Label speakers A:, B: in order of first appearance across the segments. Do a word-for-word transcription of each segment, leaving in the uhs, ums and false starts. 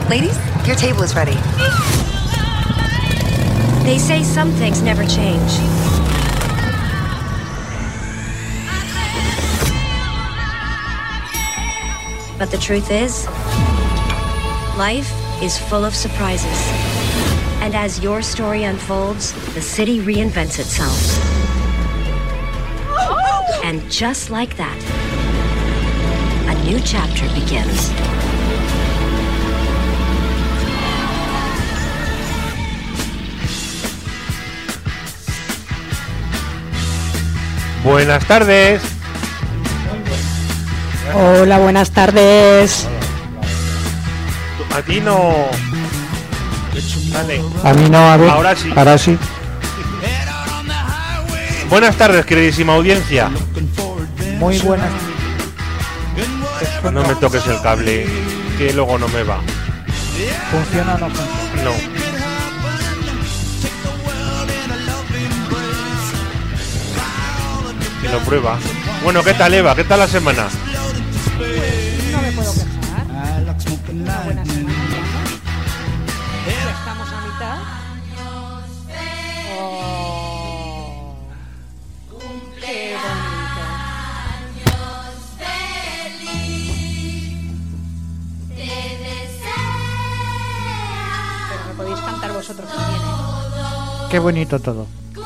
A: Ladies, your table is ready.
B: They say some things never change. But the truth is, life is full of surprises. And as your story unfolds, the city reinvents itself. And just like that, a new chapter begins.
C: Buenas tardes.
D: Hola, buenas tardes.
C: A ti no. Vale.
E: A mí no, a ver.
C: Ahora sí.
E: Ahora sí.
C: Buenas tardes, queridísima audiencia.
E: Muy buenas.
C: No me toques el cable, que luego no me va.
E: ¿Funciona o no funciona?
C: No. Que lo prueba. Bueno, ¿qué tal, Eva? ¿Qué tal la semana?
D: No me puedo quejar. Una buena semana. Ya estamos a mitad. Oh, qué bonito. Pero me podéis cantar vosotros también, ¿eh?
E: Qué bonito todo.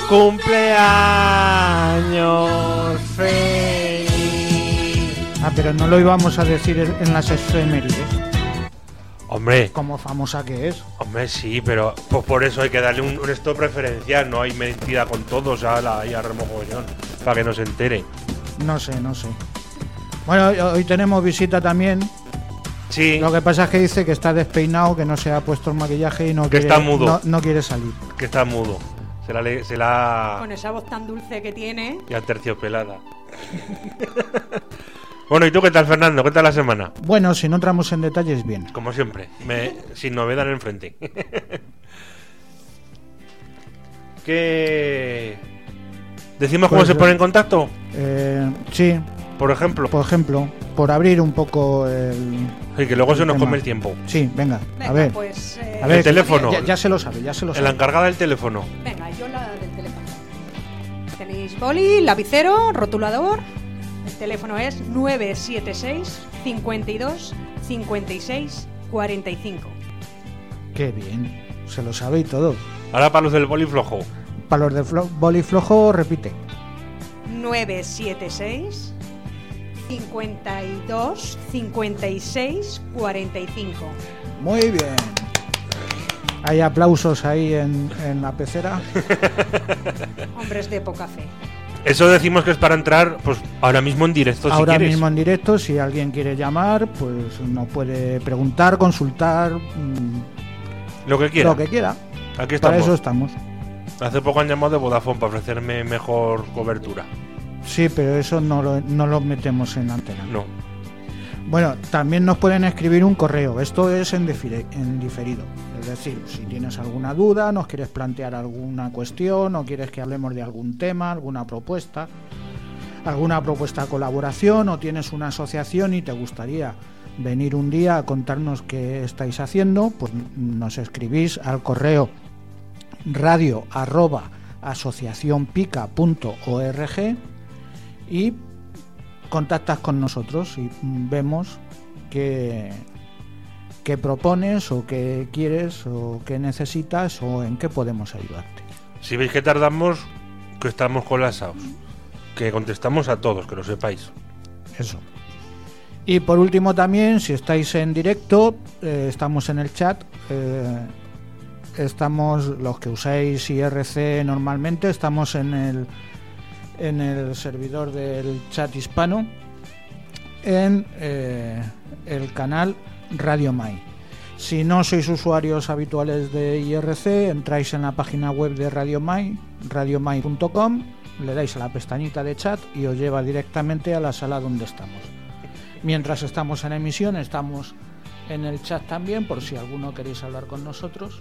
C: Cumpleaños feliz.
E: Ah, pero no lo íbamos a decir en las efemérides.
C: Hombre,
E: Como famosa que es.
C: hombre, sí, pero pues por eso hay que darle un, un stop preferencial. No hay mentira con todos a la y a remogollón, para que no se entere.
E: No sé, no sé. Bueno, hoy tenemos visita también.
C: Sí,
E: Lo que pasa es que dice que está despeinado, que no se ha puesto el maquillaje y no
C: Que
E: quiere,
C: está mudo.
E: No, no quiere salir.
C: que está mudo. Se la, le- se la
D: Con esa voz tan dulce que tiene.
C: ya terciopelada. Bueno, ¿y tú qué tal, Fernando? ¿Qué tal la semana?
E: Bueno, si no entramos en detalles, bien.
C: Como siempre, me, sin novedad en el frente. ¿Qué? ¿Decimos cómo
E: Pues,
C: se pone en contacto?
E: Eh, sí,
C: Por ejemplo.
E: por ejemplo, por abrir un poco el...
C: Sí, que luego
E: el
C: se nos
E: tema.
C: come el tiempo.
E: Sí, venga,
D: Venga,
E: a ver.
D: pues. eh,
E: A ver,
C: El teléfono.
E: Ya, ya se lo sabe, ya se lo
C: La
E: sabe.
C: encargada del teléfono.
D: Venga, yo la del teléfono. Tenéis boli, lapicero, rotulador. El teléfono es nueve siete seis, cincuenta y dos, cincuenta y seis, cuarenta y cinco.
E: Qué bien, se lo sabe y todo.
C: Ahora para los del boli flojo.
E: Para los de flo- boli flojo, repite.
D: nueve siete seis, cincuenta y dos, cincuenta y seis, cuarenta y cinco.
E: Muy bien. Hay aplausos ahí en, en la pecera.
D: Hombres de poca fe.
C: Eso decimos que es para entrar, pues ahora mismo en directo, si
E: Ahora
C: quieres.
E: mismo en directo, si alguien quiere llamar, pues nos puede preguntar, consultar, mm,
C: Lo que quiera.
E: lo que quiera.
C: Aquí
E: Para
C: estamos.
E: eso estamos.
C: Hace poco han llamado de Vodafone para ofrecerme mejor cobertura.
E: Sí, pero eso no lo, no lo metemos en antena.
C: No.
E: Bueno, también nos pueden escribir un correo. Esto es en, difire- en diferido. Es decir, si tienes alguna duda, nos quieres plantear alguna cuestión o quieres que hablemos de algún tema, alguna propuesta, alguna propuesta de colaboración, o tienes una asociación y te gustaría venir un día a contarnos qué estáis haciendo, pues nos escribís al correo radio arroba asociacionpica punto org y contactas con nosotros y vemos qué, qué propones o qué quieres o qué necesitas o en qué podemos ayudarte.
C: Si veis que tardamos, que estamos colapsados. Que contestamos a todos, que lo sepáis.
E: Eso. Y por último también, si estáis en directo, eh, estamos en el chat. Eh, estamos, los que usáis I R C normalmente, estamos en el en el servidor del chat hispano, en eh, el canal Radio Mai. Si no sois usuarios habituales de I R C, entráis en la página web de Radio Mai, radio mai punto com, le dais a la pestañita de chat y os lleva directamente a la sala donde estamos. Mientras estamos en emisión, estamos en el chat también, por si alguno queréis hablar con nosotros.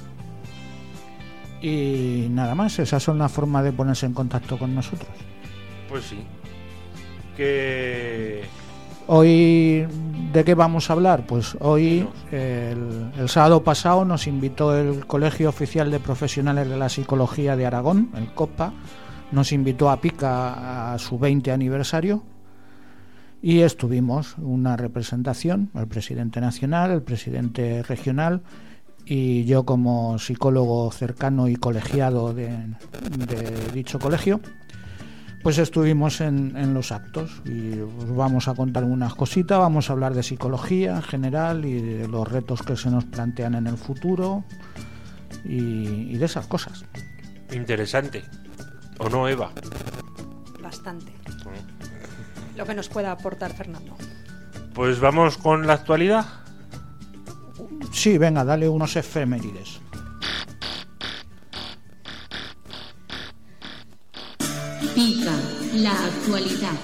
E: Y nada más, esas son las formas de ponerse en contacto con nosotros.
C: Pues sí. Que...
E: Hoy ¿de qué vamos a hablar? Pues hoy, el, el sábado pasado, nos invitó el Colegio Oficial de Profesionales de la Psicología de Aragón, el COPPA, nos invitó a Pica a su veinte aniversario y estuvimos una representación, el presidente nacional, el presidente regional y yo como psicólogo cercano y colegiado de, de dicho colegio. Pues estuvimos en, en los actos y os vamos a contar unas cositas, vamos a hablar de psicología en general y de los retos que se nos plantean en el futuro y, y de esas cosas.
C: Interesante. ¿O no, Eva?
D: Bastante. Lo que nos pueda aportar Fernando.
C: Pues vamos con la actualidad.
E: Sí, venga, dale unos efemérides.
A: Pica, la actualidad.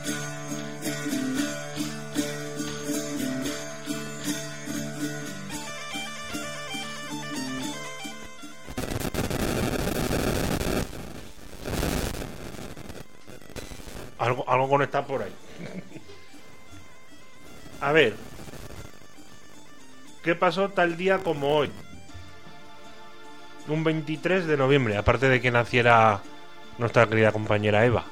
C: Algo, algo conectado por ahí. A ver, ¿qué pasó tal día como hoy? Un veintitrés de noviembre, aparte de que naciera nuestra querida compañera Eva.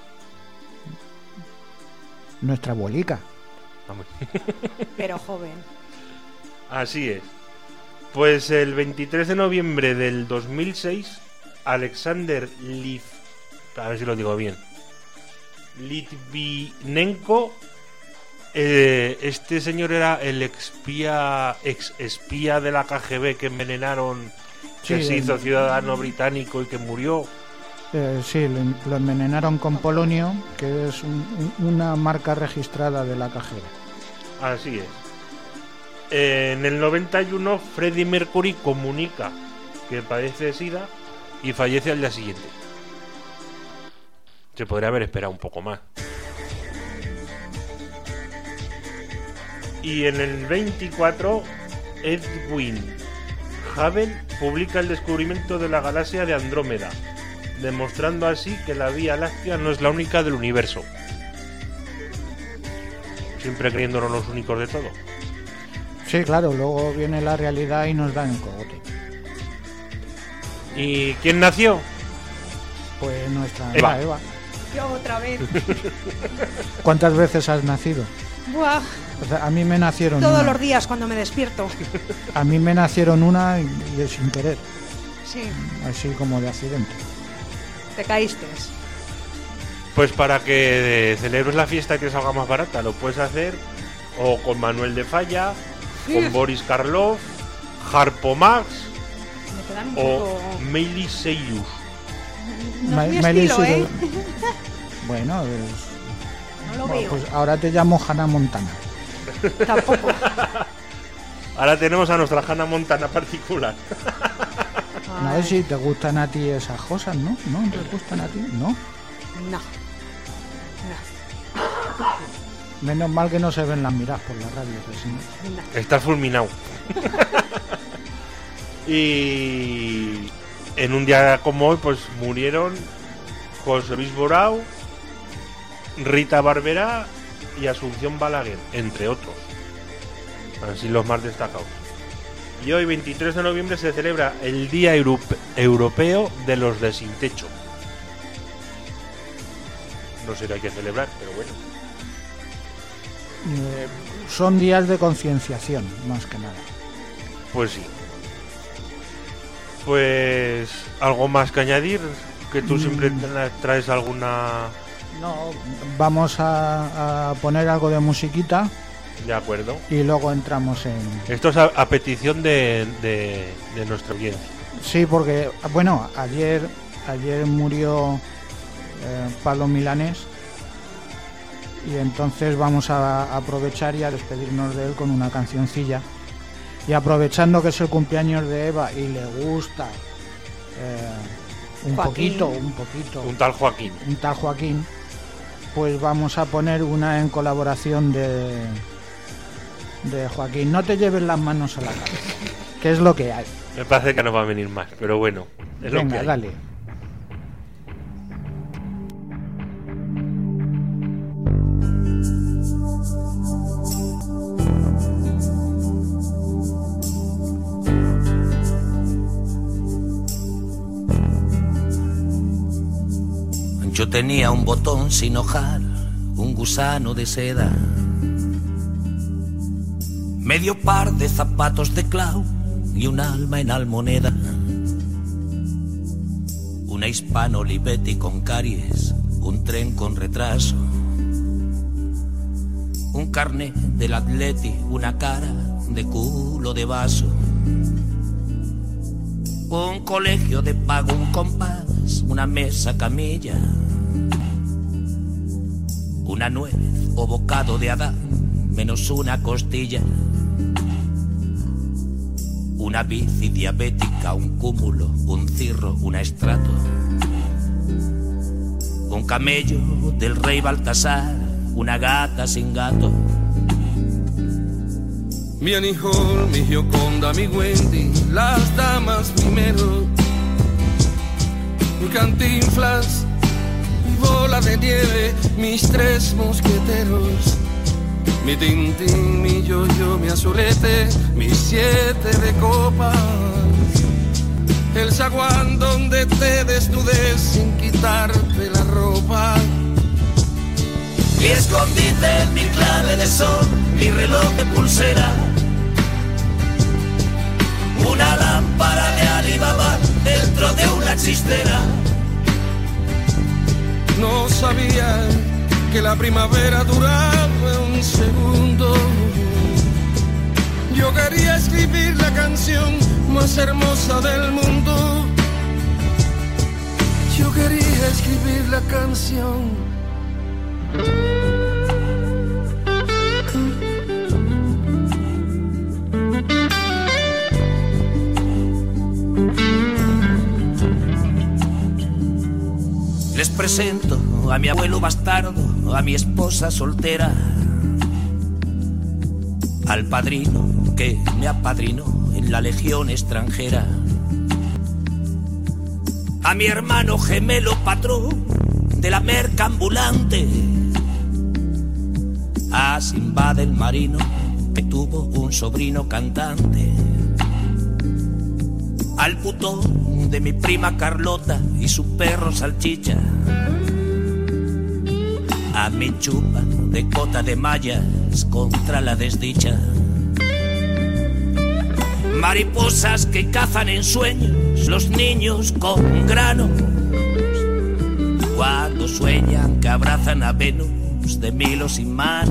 E: Nuestra abuelica.
D: Pero joven.
C: Así es. Pues el veintitrés de noviembre del dos mil seis, Alexander Liv... A ver si lo digo bien. Litvinenko, eh, este señor era el expía, ex espía de la K G B que envenenaron,
E: Sí,
C: que se hizo
E: el-
C: ciudadano británico y que murió.
E: Eh, sí, lo, lo envenenaron con polonio, que es un- un- una marca registrada de la K G B.
C: Así es. En el noventa y uno, Freddie Mercury comunica que padece SIDA y fallece al día siguiente. Se podría haber esperado un poco más. Y en el veinticuatro, Edwin Hubble publica el descubrimiento de la galaxia de Andrómeda, demostrando así que la Vía Láctea no es la única del universo. Siempre creyéndonos los únicos de todo.
E: Sí, claro, luego viene la realidad y nos dan el cogote.
C: ¿Y quién nació?
E: Pues nuestra
C: Eva.
E: la Eva.
D: Yo otra vez.
E: ¿Cuántas veces has nacido?
D: Buah,
E: O sea, a mí me nacieron
D: todos
E: una.
D: los días cuando me despierto.
E: A mí me nacieron una y, y sin querer,
D: Sí,
E: así como de accidente.
D: te caíste.
C: Pues para que celebres la fiesta y te salga más barata, lo puedes hacer o con Manuel de Falla, con Boris Karloff, Harpo Max
D: Me quedan un
C: o
D: poco...
C: Miley Cyrus.
D: No es mi
E: Ma- Miley
D: estilo, ¿eh?
E: Cyrus. Bueno, es-
D: No lo
E: bueno,
D: veo.
E: pues ahora te llamo Hannah Montana.
D: Tampoco.
C: Ahora tenemos a nuestra Hannah Montana particular.
E: No
D: Ay,
E: sé si te gustan a ti esas cosas, ¿no? ¿No te gustan a ti? No.
D: No.
E: Menos mal que no se ven las miradas por la radio, que si no-
D: No, no.
C: Está fulminado. Y en un día como hoy, pues murieron José Luis Borao, Rita Barberá y Asunción Balaguer, entre otros. Así los más destacados. Y hoy, veintitrés de noviembre, se celebra el Día Europe- Europeo de los de Sin Techo. No sé si hay que celebrar, pero bueno.
E: Eh, son días de concienciación, más que nada.
C: Pues sí. Pues algo más que añadir, que tú siempre tra- traes alguna...
E: No, vamos a, a poner algo de musiquita
C: De acuerdo.
E: y luego entramos en...
C: Esto es a, a petición de, de, de nuestra audiencia.
E: Sí, porque, bueno, ayer, ayer murió eh, Pablo Milanés y entonces vamos a aprovechar y a despedirnos de él con una cancioncilla. Y aprovechando que es el cumpleaños de Eva y le gusta eh, un
D: Joaquín.
E: poquito, un poquito,
C: Un tal Joaquín.
E: un tal Joaquín, pues vamos a poner una en colaboración de, de Joaquín. No te lleves las manos a la cabeza, que es lo que hay.
C: Me parece que no va a venir más, pero bueno, es lo que
E: Venga,
C: hay.
E: dale.
F: Yo tenía un botón sin hojar, un gusano de seda, medio par de zapatos de clau y un alma en almoneda. Una hispano Olivetti con caries, un tren con retraso, un carnet del Atleti, una cara de culo de vaso, un colegio de pago, un compás, una mesa camilla, una nuez o bocado de Adán, menos una costilla, una bici diabética, un cúmulo, un cirro, una estrato, un camello del rey Baltasar, una gata sin gato.
G: Mi Annie Hall, mi Gioconda, mi Wendy, las damas primero, mi Cantinflas, mi bola de nieve, mis tres mosqueteros, mi Tintín, mi Yo-Yo, mi Azulete, mis siete de copas, el zaguán donde te desnudes sin quitarte la ropa.
F: Mi escondite, mi clave de sol, mi reloj de pulsera, una lámpara de Alibaba dentro de una chistera.
G: No sabía que la primavera duraba un segundo. Yo quería escribir la canción más hermosa del mundo. Yo quería escribir la canción.
F: Les presento a mi abuelo bastardo, a mi esposa soltera, al padrino que me apadrinó en la legión extranjera, a mi hermano gemelo patrón de la merca ambulante, a Simbad el marino que tuvo un sobrino cantante, al putón de mi prima Carlota y su perro Salchicha, a mi chupa de cota de mallas contra la desdicha, mariposas que cazan en sueños los niños con granos, cuando sueñan que abrazan a Venus de Milo sin manos.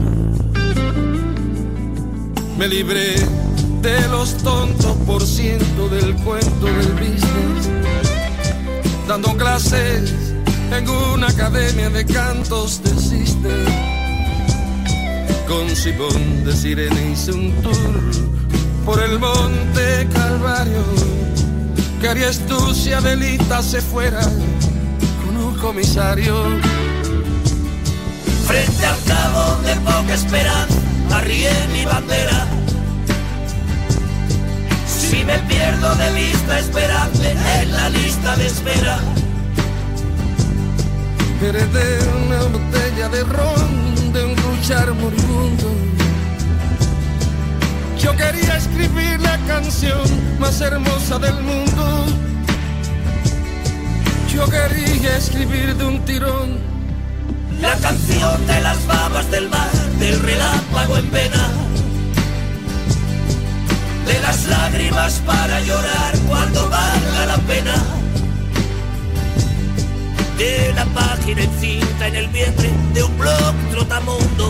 G: Me libré de los tontos por ciento del cuento del business, dando clases en una academia de cantos de cisne. Con Simón de Sirene hice un tour por el Monte Calvario. ¿Qué harías tú si Adelita se fuera con un comisario?
F: Frente al cabo de poca esperanza arrié mi bandera. Si me pierdo de vista, esperadme en la lista de espera.
G: Heredé una botella de ron de un luchar moribundo. Yo quería escribir la canción más hermosa del mundo. Yo quería escribir de un tirón
F: la canción de las babas del mar, del relámpago en vena, de las lágrimas para llorar cuando valga la pena, de la página encinta en el vientre de un blog trotamundos,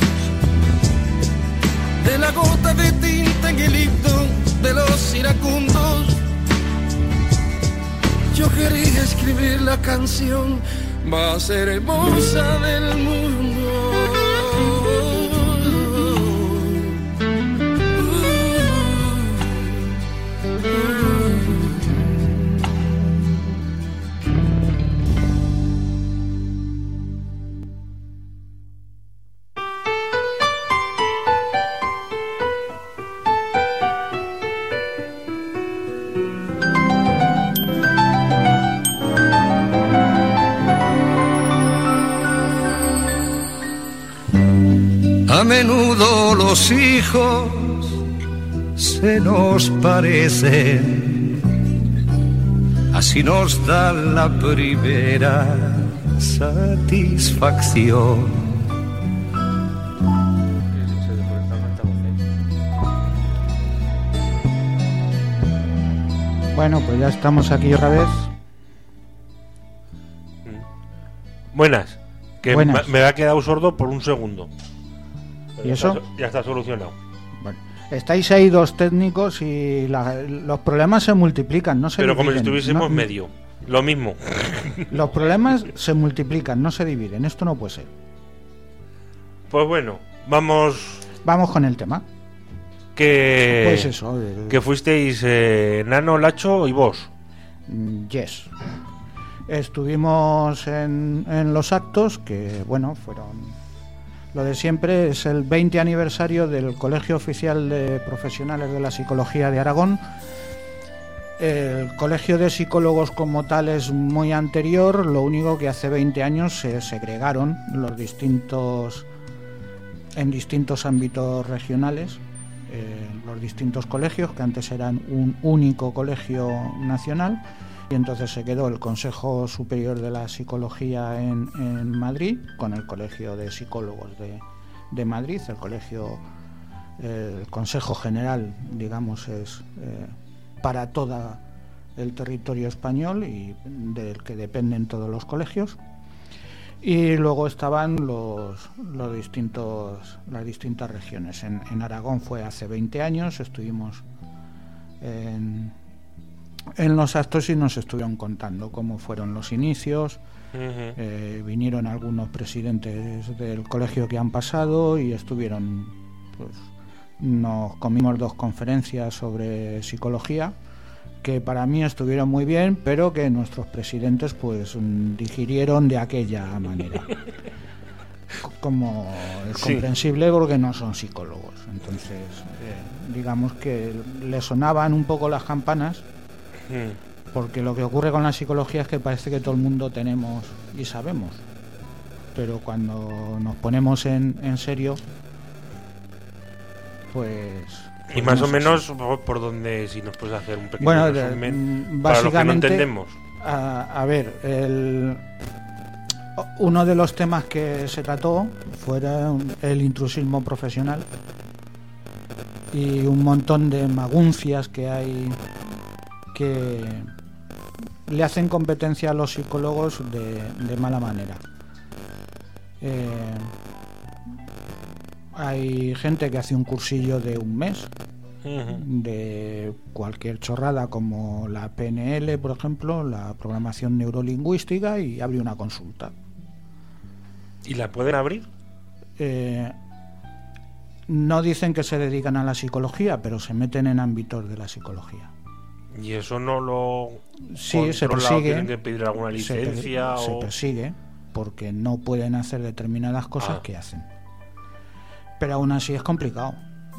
G: de la gota de tinta en el himno de los iracundos. Yo quería escribir la canción más hermosa del mundo.
H: A menudo los hijos se nos parecen, así nos da la primera satisfacción.
E: Bueno, pues ya estamos aquí otra vez.
C: Buenas. Que
E: Buenas.
C: me ha quedado sordo por un segundo. Pero
E: ¿Y eso?
C: Ya está, ya está solucionado.
E: Bueno, estáis ahí dos técnicos y la- los problemas se multiplican, no se
C: Pero como si
E: dividen.
C: estuviésemos
E: No-
C: medio. Lo mismo.
E: Los problemas se multiplican, no se dividen. Esto no puede ser.
C: Pues bueno, vamos.
E: Vamos con el tema.
C: Que.
E: Pues eso. el-
C: Que fuisteis eh, Nano, Lacho y vos.
E: Mm, Yes. Estuvimos en, en los actos que, bueno, fueron lo de siempre. Es el veinte aniversario del Colegio Oficial de Profesionales de la Psicología de Aragón. El Colegio de Psicólogos como tal es muy anterior, lo único que hace veinte años se segregaron los distintos en distintos ámbitos regionales, eh, los distintos colegios, que antes eran un único colegio nacional, y entonces se quedó el Consejo Superior de la Psicología en, en Madrid, con el Colegio de Psicólogos de, de Madrid. El colegio, eh, el Consejo General, digamos, es eh, para todo el territorio español y del que dependen todos los colegios. Y luego estaban los, los distintos, las distintas regiones. En, en Aragón fue hace veinte años, estuvimos en, en los actos y nos estuvieron contando cómo fueron los inicios.
C: Ujú.
E: Eh, vinieron algunos presidentes del colegio que han pasado y estuvieron, pues, nos comimos dos conferencias sobre psicología que para mí estuvieron muy bien, pero que nuestros presidentes pues mm, digirieron de aquella manera. C- Como es
C: Sí.
E: comprensible porque no son psicólogos. Entonces, eh, digamos que le sonaban un poco las campanas,
C: Mm.
E: porque lo que ocurre con la psicología es que parece que todo el mundo tenemos y sabemos. Pero cuando nos ponemos en, en serio, pues...
C: Y
E: pues
C: más
E: no
C: o
E: es
C: menos
E: así.
C: por, por donde, si nos puedes hacer un pequeño
E: Bueno, de-
C: resumen
E: mm,
C: para los que no
E: básicamente,
C: entendemos.
E: A, a ver, el, uno de los temas que se trató fue el intrusismo profesional y un montón de maguncias que hay que le hacen competencia a los psicólogos de, de mala manera. Eh, hay gente que hace un cursillo de un mes
C: Ujú.
E: de cualquier chorrada como la P N L, por ejemplo, la programación neurolingüística, y abre una consulta.
C: ¿Y la pueden abrir?
E: Eh, no dicen que se dedican a la psicología, pero se meten en ámbitos de la psicología.
C: ¿Y eso no lo
E: Sí, se
C: controla o
E: persigue.
C: tienen que pedir alguna
E: Se, per-
C: licencia?
E: se
C: o...
E: persigue porque no pueden hacer determinadas cosas
C: Ah.
E: que hacen. Pero aún así es complicado.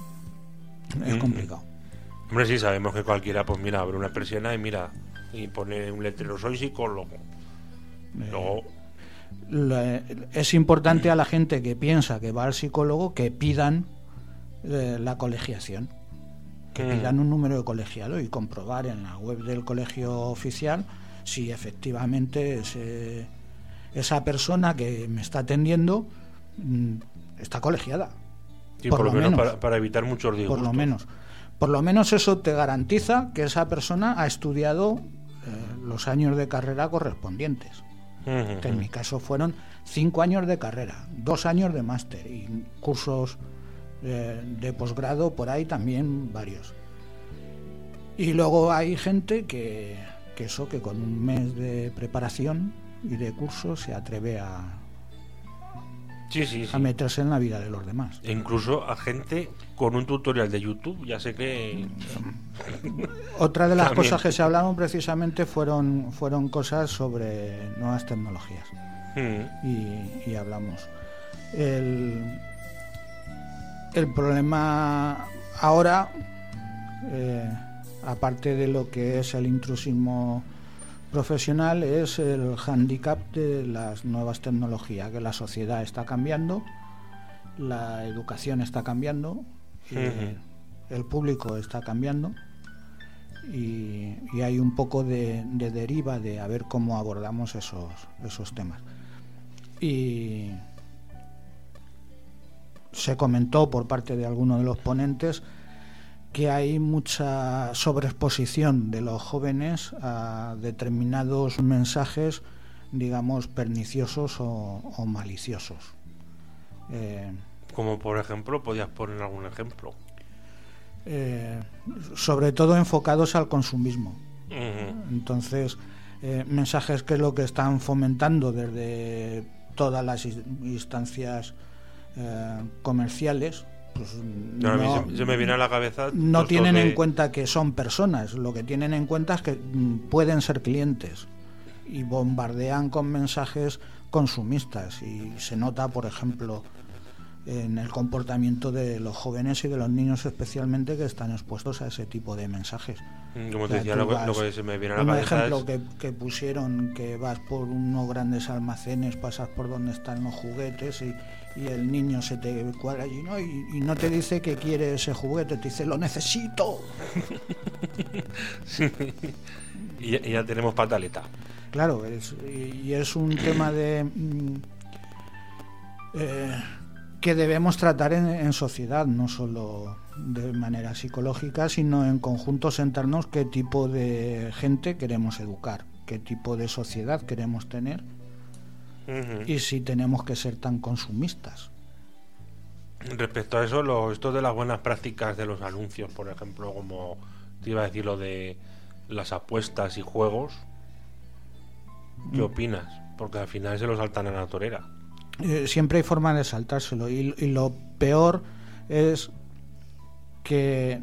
E: Es
C: Mm.
E: complicado.
C: Hombre, sí, sabemos que cualquiera, pues mira, abre una persiana y mira, y pone un letrero, soy psicólogo.
E: Eh,
C: Luego,
E: Lo- es importante a la gente que piensa que va al psicólogo que pidan eh, la colegiación, que
C: Mm.
E: pidan un número de colegiado y comprobar en la web del colegio oficial si efectivamente ese- esa persona que me está atendiendo mm, está colegiada.
C: sí,
E: por
C: por, lo
E: lo
C: menos,
E: menos.
C: para, para evitar muchos disgustos.
E: Por lo menos. Por lo menos eso te garantiza que esa persona ha estudiado eh, los años de carrera correspondientes.
C: Ujú.
E: Que en mi caso fueron cinco años de carrera, dos años de máster y cursos eh, de posgrado por ahí también varios. Y luego hay gente que, que eso, que con un mes de preparación y de curso se atreve a,
C: Sí, sí, sí.
E: a meterse en la vida de los demás.
C: E incluso a gente con un tutorial de YouTube, ya sé que...
E: Otra de las
C: También.
E: cosas que se hablaron precisamente fueron, fueron cosas sobre nuevas tecnologías.
C: Mm.
E: y, y hablamos. El, el problema ahora, eh, aparte de lo que es el intrusismo profesional, es el hándicap de las nuevas tecnologías, que la sociedad está cambiando, la educación está cambiando, eh, el público está cambiando y, y hay un poco de, de deriva de a ver cómo abordamos esos, esos temas. y se comentó por parte de algunos de los ponentes que hay mucha sobreexposición de los jóvenes a determinados mensajes, digamos, perniciosos o, o maliciosos. Eh,
C: Como por ejemplo, podías poner algún ejemplo.
E: Eh, sobre todo enfocados al consumismo.
C: Uh-huh.
E: Entonces, eh, mensajes que es lo que están fomentando desde todas las instancias eh, comerciales, pues
C: no,
E: no,
C: a mí se, se me viene a la cabeza.
E: no tienen
C: de...
E: en cuenta que son personas, lo que tienen en cuenta es que mm, pueden ser clientes y bombardean con mensajes consumistas, y se nota, por ejemplo, en el comportamiento de los jóvenes y de los niños especialmente, que están expuestos a ese tipo de mensajes.
C: Como te
E: O sea,
C: decía,
E: tú
C: lo, que-
E: vas-
C: lo que se me viene a la
E: un
C: cabeza
E: ejemplo
C: es...
E: que, que pusieron, que vas por unos grandes almacenes, pasas por donde están los juguetes y, y el niño se te cuadra allí, ¿no? Y, y no te dice que quiere ese juguete, te dice, lo necesito.
C: Sí. y, ya- y ya tenemos pataleta.
E: Claro, es, y, y es un tema de mm, eh, que debemos tratar en, en sociedad, no solo de manera psicológica, sino en conjunto sentarnos qué tipo de gente queremos educar, qué tipo de sociedad queremos tener
C: Uh-huh.
E: y si tenemos que ser tan consumistas.
C: Respecto a eso, lo, esto de las buenas prácticas de los anuncios, por ejemplo, como te iba a decir lo de las apuestas y juegos, ¿qué
E: Mm.
C: opinas? Porque al final se lo saltan a la torera.
E: Eh, siempre hay forma de saltárselo, y, y lo peor es que,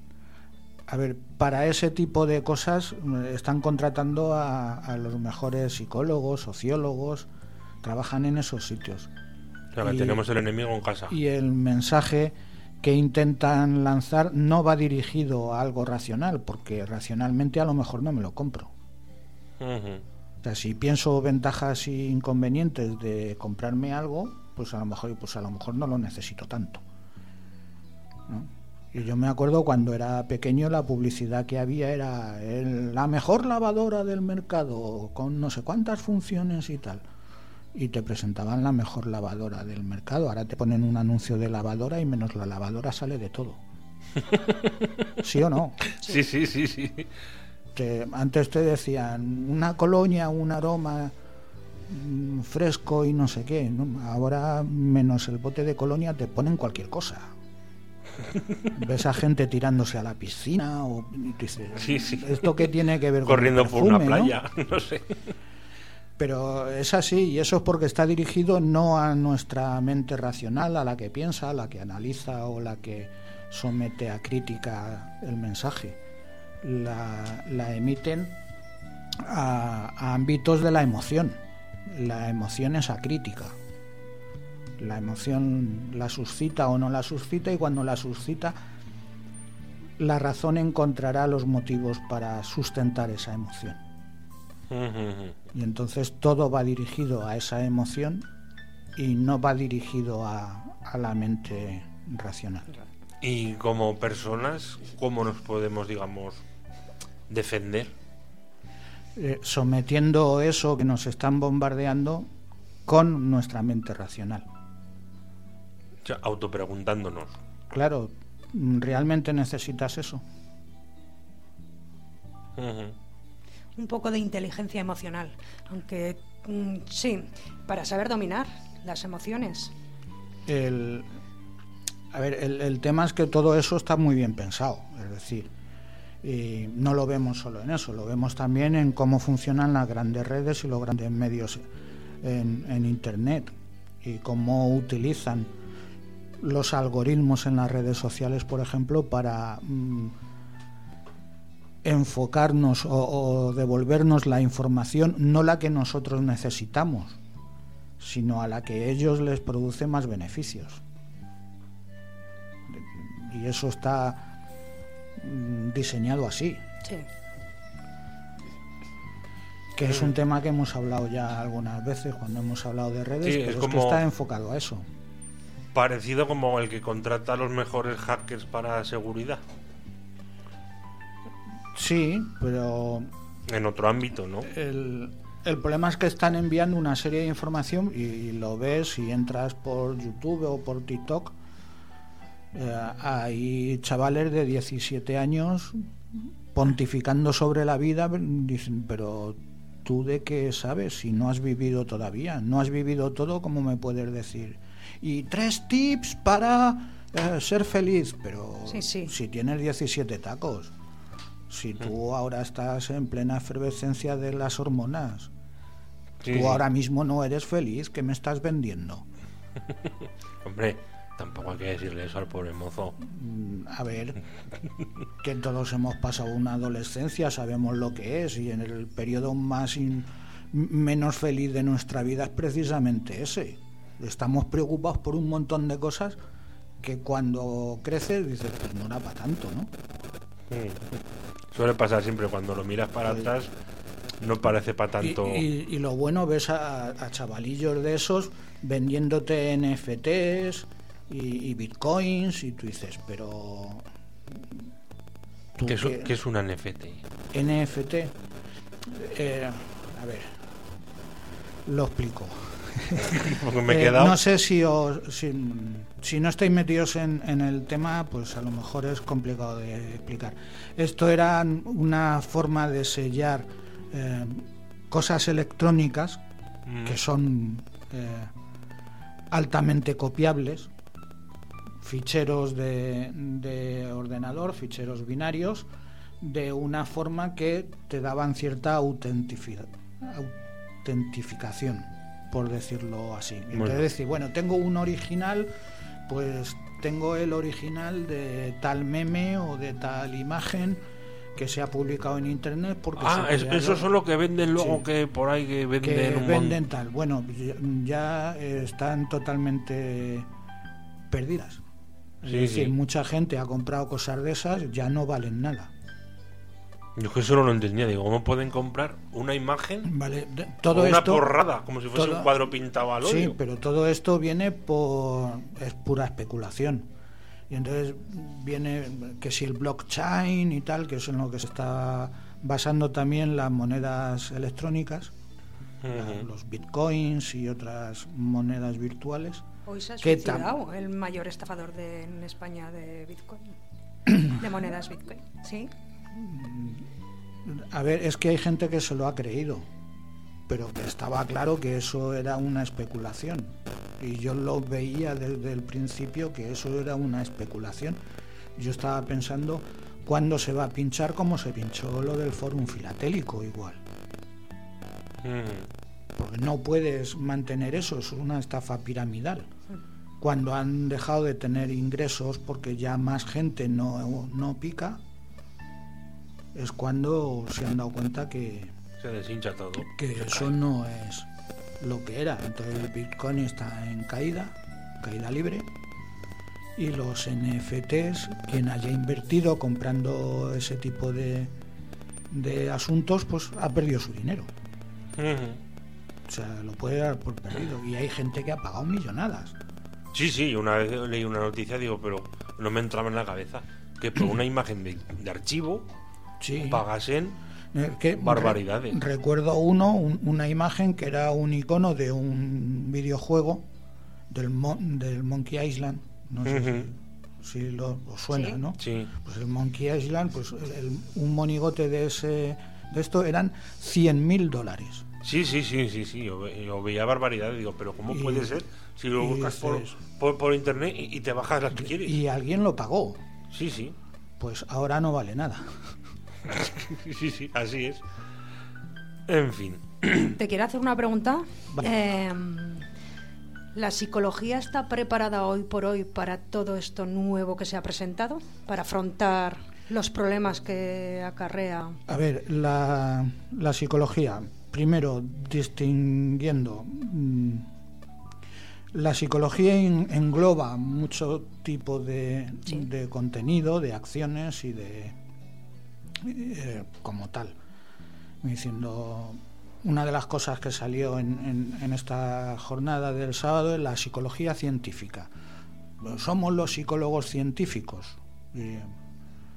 E: a ver, para ese tipo de cosas eh, están contratando a, a los mejores psicólogos, sociólogos, trabajan en esos sitios.
C: O sea, que
E: Y-
C: tenemos el enemigo en casa.
E: Y el mensaje que intentan lanzar no va dirigido a algo racional, porque racionalmente a lo mejor no me lo compro.
C: Uh-huh.
E: O sea, si pienso ventajas e inconvenientes de comprarme algo, pues a lo mejor, pues a lo mejor no lo necesito tanto, ¿no? Y yo me acuerdo cuando era pequeño, la publicidad que había era el- la mejor lavadora del mercado con no sé cuántas funciones y tal, y te presentaban la mejor lavadora del mercado. Ahora te ponen un anuncio de lavadora y menos la lavadora sale de todo. ¿Sí o no?
C: Sí, sí, sí, sí.
E: Te- antes te decían una colonia, un aroma mm, fresco y no sé qué, ¿no? Ahora menos el bote de colonia te ponen cualquier cosa. Ves a gente tirándose a la piscina o y tú dices,
C: Sí, sí.
E: ¿esto qué tiene que ver con
C: Corriendo
E: el
C: por una
E: perfume, no?
C: playa, no sé.
E: Pero es así, y eso es porque está dirigido no a nuestra mente racional, a la que piensa, a la que analiza o la que somete a crítica el mensaje. La, la emiten a, a ámbitos de la emoción. La emoción es acrítica. La emoción la suscita o no la suscita, y cuando la suscita, la razón encontrará los motivos para sustentar esa emoción.
C: Uh-huh.
E: Y entonces todo va dirigido a esa emoción y no va dirigido a, a la mente racional.
C: Y como personas, ¿cómo nos podemos, digamos, defender?
E: Eh, sometiendo eso que nos están bombardeando con nuestra mente racional.
C: O sea, autopreguntándonos.
E: Claro, ¿realmente necesitas eso?
C: Uh-huh.
D: Un poco de inteligencia emocional, aunque mm, sí, para saber dominar las emociones.
E: El, a ver, el, el tema es que todo eso está muy bien pensado, es decir, y no lo vemos solo en eso, lo vemos también en cómo funcionan las grandes redes y los grandes medios en, en Internet, y cómo utilizan los algoritmos en las redes sociales, por ejemplo, para mm, enfocarnos o, o devolvernos la información, no la que nosotros necesitamos, sino a la que a ellos les produce más beneficios. Y eso está mm, diseñado así,
D: Sí.
E: que es un tema que hemos hablado ya algunas veces cuando hemos hablado de redes,
C: Sí,
E: pero
C: es
E: es
C: como-
E: que está enfocado a eso.
C: Parecido como el que contrata a los mejores hackers para seguridad.
E: Sí, pero
C: En otro ámbito, ¿no?
E: el, el problema es que están enviando una serie de información y, y lo ves si entras por YouTube o por TikTok. Eh, hay chavales de diecisiete años pontificando sobre la vida, dicen, pero ¿tú de qué sabes si no has vivido todavía? No has vivido todo, ¿cómo me puedes decir? Y tres tips para eh, ser feliz, pero
D: sí, sí.
E: si tienes diecisiete tacos, si tú ahora estás en plena efervescencia de las hormonas,
C: Sí,
E: tú
C: sí.
E: ahora mismo no eres feliz, ¿qué me estás vendiendo?
C: Hombre, tampoco hay que decirle eso al pobre mozo.
E: A ver, que todos hemos pasado una adolescencia, sabemos lo que es, y en el periodo más in, menos feliz de nuestra vida es precisamente ese. Estamos preocupados por un montón de cosas que cuando creces dices, pues no era para tanto, ¿no?
C: Mm. Suele pasar siempre, cuando lo miras para atrás no parece para tanto.
E: Y, y, y lo bueno, ves a, a chavalillos de esos vendiéndote N F Ts y, y bitcoins, y tú dices, pero ¿tú
C: ¿Qué es,
E: qué?
C: ¿Qué es un N F T?
E: N F T, eh, a ver, lo explico.
C: Porque me he
E: Eh,
C: quedado.
E: no sé si, os, si si no estáis metidos en, en el tema, pues a lo mejor es complicado de explicar. Esto era una forma de sellar eh, cosas electrónicas
C: Mm.
E: que son eh, altamente copiables, ficheros de, de ordenador, ficheros binarios, de una forma que te daban cierta autenticidad, autentificación, por decirlo así. Entonces,
C: Bueno.
E: decir, bueno, tengo un original, pues tengo el original de tal meme o de tal imagen que se ha publicado en internet, porque
C: Ah,
E: se
C: es,
E: crea-
C: eso son lo que venden luego,
E: Sí.
C: que por ahí que venden
E: que
C: un
E: venden
C: mon-
E: tal. Bueno, ya, ya están totalmente perdidas. Es
C: Sí,
E: decir,
C: sí.
E: mucha gente ha comprado cosas de esas, ya no valen nada.
C: Yo es que eso no lo entendía. Digo, ¿cómo pueden comprar una imagen
E: Vale, de-
C: o
E: todo
C: una
E: esto,
C: porrada? Como si fuese
E: todo-
C: un cuadro pintado al
E: sí,
C: óleo.
E: pero todo esto viene por es pura especulación. Y entonces viene que si el blockchain y tal, que es en lo que se está basando también las monedas electrónicas,
C: Ujú.
E: los bitcoins y otras monedas virtuales.
D: Hoy se ha
E: ¿Qué
D: suicidado el mayor estafador de, en España de Bitcoin, de monedas Bitcoin, ¿sí?
E: A ver, es que hay gente que se lo ha creído, pero que estaba claro que eso era una especulación. Y yo lo veía desde el principio que eso era una especulación. Yo estaba pensando cuándo se va a pinchar, como se pinchó lo del Fórum Filatélico igual.
C: Ujú.
E: Porque no puedes mantener eso, es una estafa piramidal. Cuando han dejado de tener ingresos porque ya más gente no, no pica, es cuando se han dado cuenta que,
C: Se deshincha todo.
E: que
C: Se
E: eso
C: cae.
E: no es lo que era. Entonces el Bitcoin está en caída, caída libre, y los N F Ts, quien haya invertido comprando ese tipo de, de asuntos, pues ha perdido su dinero.
C: Ujú.
E: O sea, lo puede dar por perdido. Y hay gente que ha pagado millonadas.
C: Sí, sí, una vez leí una noticia, digo, pero no me entraba en la cabeza que por una imagen de, de archivo
E: Sí.
C: pagasen
E: Eh, que
C: barbaridades.
E: re- recuerdo uno, un- una imagen que era un icono de un videojuego del, Mon- del Monkey Island. No sé
C: Ujú.
E: si, si lo os suena,
D: Sí.
E: ¿no?
C: Sí.
E: Pues el Monkey Island, pues el- un monigote de ese de esto eran cien mil dólares.
C: Sí, sí, sí, sí, sí. Yo, ve- yo veía barbaridades, digo, pero ¿cómo
E: Y-
C: puede ser si lo
E: y
C: buscas por,
E: dices-
C: por, por internet y, y te bajas las que quieres?
E: Y alguien lo pagó.
C: Sí, sí.
E: Pues ahora no vale nada.
C: Sí, sí, así es. En fin.
D: Te quiero hacer una pregunta.
E: Vale.
D: Eh, ¿La psicología está preparada hoy por hoy para todo esto nuevo que se ha presentado? ¿Para afrontar los problemas que acarrea?
E: A ver, la, la psicología, primero distinguiendo, mm, la psicología en- engloba mucho tipo de,
D: Sí.
E: de contenido, de acciones y de eh, como tal. Diciendo, una de las cosas que salió en, en- en esta jornada del sábado es la psicología científica. Somos los psicólogos científicos. Y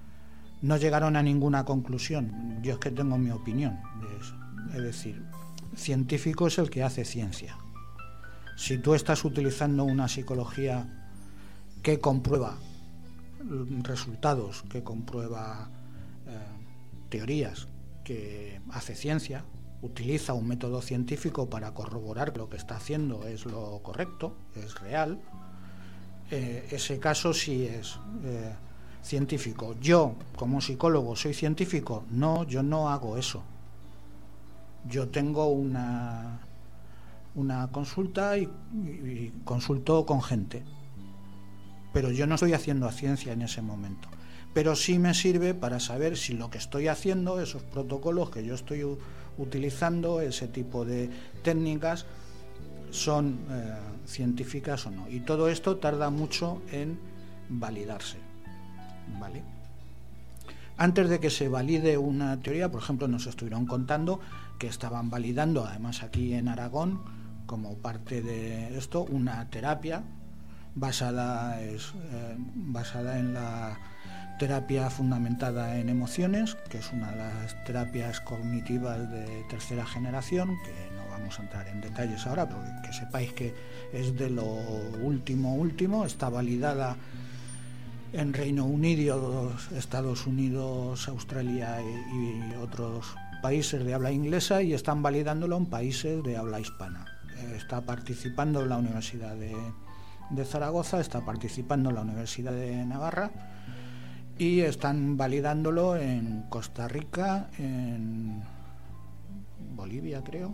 E: no llegaron a ninguna conclusión. Yo es que tengo mi opinión. Es, es decir, científico es el que hace ciencia. Si tú estás utilizando una psicología que comprueba resultados, que comprueba eh, teorías, que hace ciencia, utiliza un método científico para corroborar que lo que está haciendo es lo correcto, es real, eh, ese caso sí es eh, científico. Yo, como psicólogo, ¿soy científico? No, yo no hago eso. Yo tengo una, una consulta y, y, y consulto con gente, pero yo no estoy haciendo ciencia en ese momento. Pero sí me sirve para saber si lo que estoy haciendo, esos protocolos que yo estoy u- utilizando, ese tipo de técnicas, son eh, científicas o no. Y todo esto tarda mucho en validarse, ¿vale? Antes de que se valide una teoría, por ejemplo, nos estuvieron contando que estaban validando, además aquí en Aragón, como parte de esto, una terapia basada, es, eh, basada en la terapia fundamentada en emociones, que es una de las terapias cognitivas de tercera generación, que no vamos a entrar en detalles ahora, pero que sepáis que es de lo último último, está validada en Reino Unido, Estados Unidos, Australia y, y otros países de habla inglesa, y están validándolo en países de habla hispana. Eh, está participando en la Universidad de, de Zaragoza, está participando en la Universidad de Navarra, y están validándolo en Costa Rica, en Bolivia, creo,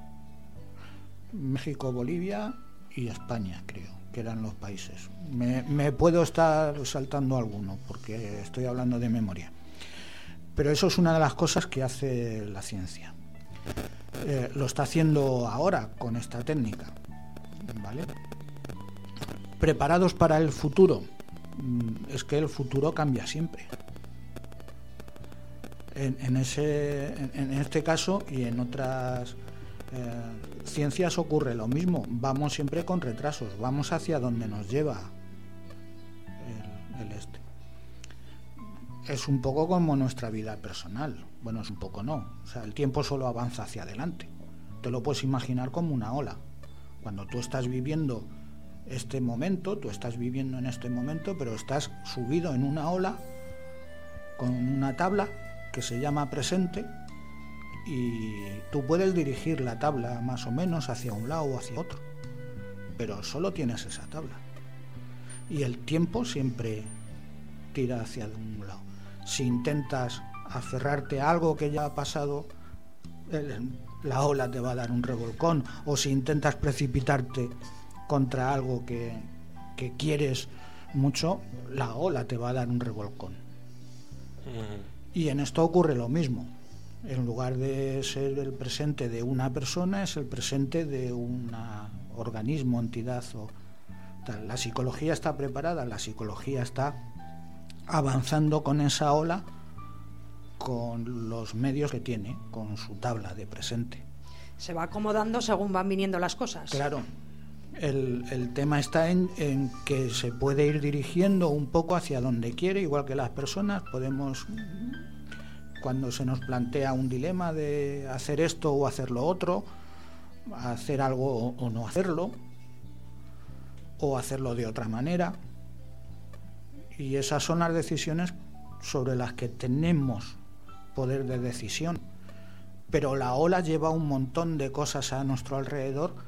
E: México, Bolivia y España, creo que eran los países. Me, me puedo estar saltando alguno porque estoy hablando de memoria, pero eso es una de las cosas que hace la ciencia. Eh, lo está haciendo ahora con esta técnica, ¿vale? ¿Preparados para el futuro? Es que el futuro cambia siempre. En, en, ese, en, en este caso y en otras eh, ciencias ocurre lo mismo. Vamos siempre con retrasos, vamos hacia donde nos lleva el, el este. Es un poco como nuestra vida personal. Bueno, es un poco no. O sea, el tiempo solo avanza hacia adelante. Te lo puedes imaginar como una ola. Cuando tú estás viviendo este momento, tú estás viviendo en este momento, pero estás subido en una ola con una tabla que se llama presente, y tú puedes dirigir la tabla más o menos hacia un lado o hacia otro, pero solo tienes esa tabla, y el tiempo siempre tira hacia un lado. Si intentas aferrarte a algo que ya ha pasado, el, la ola te va a dar un revolcón, o si intentas precipitarte contra algo que, que quieres mucho, la ola te va a dar un revolcón. Uh-huh. Y en esto ocurre lo mismo. En lugar de ser el presente de una persona, es el presente de un organismo, entidad o tal. La psicología está preparada, la psicología está avanzando con esa ola, con los medios que tiene, con su tabla de presente.
D: Se va acomodando según van viniendo las cosas.
E: Claro. El, el tema está en, en que se puede ir dirigiendo un poco hacia donde quiere, igual que las personas podemos, cuando se nos plantea un dilema de hacer esto o hacer lo otro, hacer algo o, o no hacerlo, o hacerlo de otra manera, y esas son las decisiones sobre las que tenemos poder de decisión. Pero la ola lleva un montón de cosas a nuestro alrededor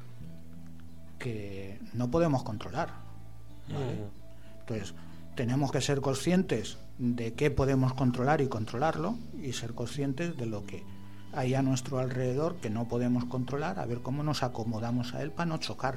E: que no podemos controlar, ¿vale? Uh-huh. Entonces tenemos que ser conscientes de qué podemos controlar y controlarlo, y ser conscientes de lo que hay a nuestro alrededor que no podemos controlar, a ver cómo nos acomodamos a él para no chocar.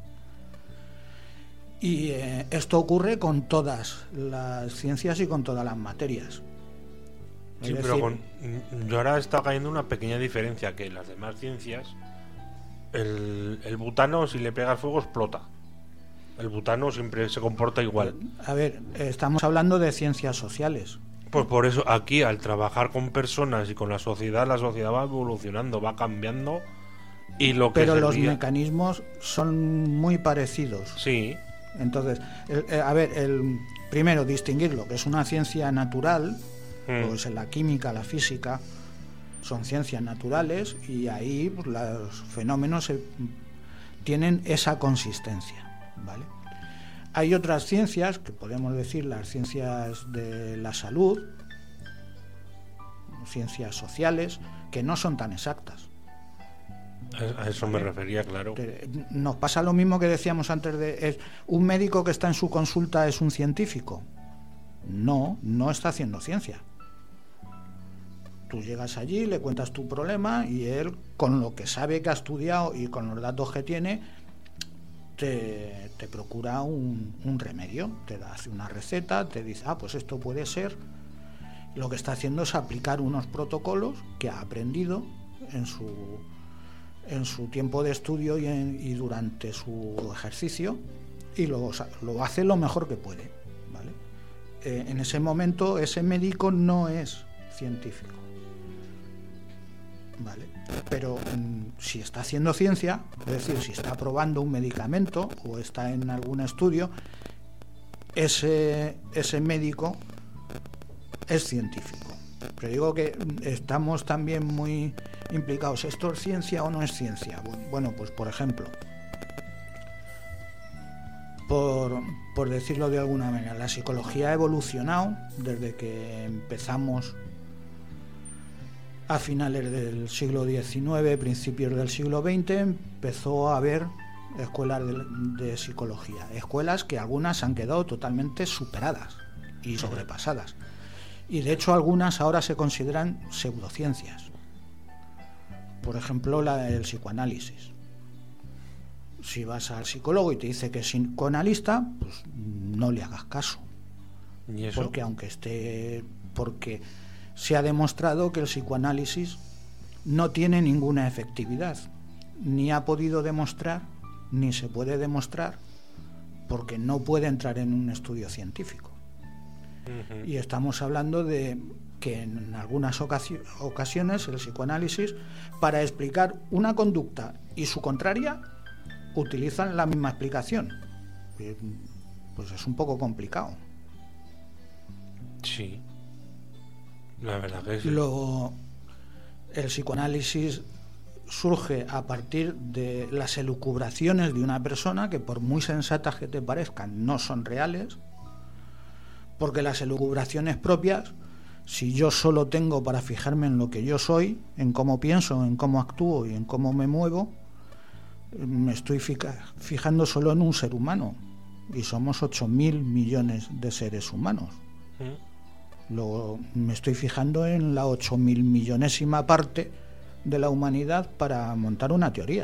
E: Y eh, esto ocurre con todas las ciencias y con todas las materias.
C: Sí, es pero decir, con, yo ahora está cayendo una pequeña diferencia, que en las demás ciencias El, el butano, si le pegas fuego, explota. El butano siempre se comporta igual.
E: A ver, estamos hablando de ciencias sociales.
C: Pues por eso aquí, al trabajar con personas y con la sociedad, la sociedad va evolucionando, va cambiando, y lo que
E: pero
C: servía...
E: los mecanismos son muy parecidos.
C: Sí.
E: Entonces, el, el, a ver, el primero distinguir lo que es una ciencia natural, mm. pues en la química, la física, son ciencias naturales y ahí pues, los fenómenos eh, tienen esa consistencia, ¿vale? Hay otras ciencias, que podemos decir las ciencias de la salud, ciencias sociales, que no son tan exactas.
C: A eso me refería, claro.
E: Nos pasa lo mismo que decíamos antes de... Es, ¿un médico que está en su consulta es un científico? No, no está haciendo ciencia. Tú llegas allí, le cuentas tu problema y él, con lo que sabe que ha estudiado y con los datos que tiene, te, te procura un, un remedio, te da, hace una receta, te dice, ah, pues esto puede ser. Lo que está haciendo es aplicar unos protocolos que ha aprendido en su, en su tiempo de estudio y, en, y durante su ejercicio, y lo, lo hace lo mejor que puede, ¿vale? Eh, en ese momento ese médico no es científico, ¿vale? Pero mm, si está haciendo ciencia, es decir, si está probando un medicamento o está en algún estudio, ese, ese médico es científico. Pero digo que estamos también muy implicados. ¿Esto es ciencia o no es ciencia? Bueno, pues por ejemplo, por, por decirlo de alguna manera, la psicología ha evolucionado desde que empezamos a finales del siglo diecinueve, principios del siglo veinte, empezó a haber escuelas de, de psicología. Escuelas que algunas han quedado totalmente superadas y sobrepasadas. Y de hecho algunas ahora se consideran pseudociencias. Por ejemplo, la del psicoanálisis. Si vas al psicólogo y te dice que es psicoanalista, pues no le hagas caso.
C: ¿Y eso?
E: Porque aunque esté... porque se ha demostrado que el psicoanálisis no tiene ninguna efectividad. Ni ha podido demostrar, ni se puede demostrar, porque no puede entrar en un estudio científico. Uh-huh. Y estamos hablando de que en algunas ocasi- ocasiones el psicoanálisis, para explicar una conducta y su contraria, utilizan la misma explicación. Pues es un poco complicado.
C: Sí, la verdad que sí.
E: Luego, el psicoanálisis surge a partir de las elucubraciones de una persona que, por muy sensatas que te parezcan, no son reales, porque las elucubraciones propias, si yo solo tengo para fijarme en lo que yo soy, en cómo pienso, en cómo actúo y en cómo me muevo, me estoy fijando solo en un ser humano, y somos ocho mil millones de seres humanos. ¿Mm? Luego me estoy fijando en la ocho mil millonésima parte de la humanidad para montar una teoría.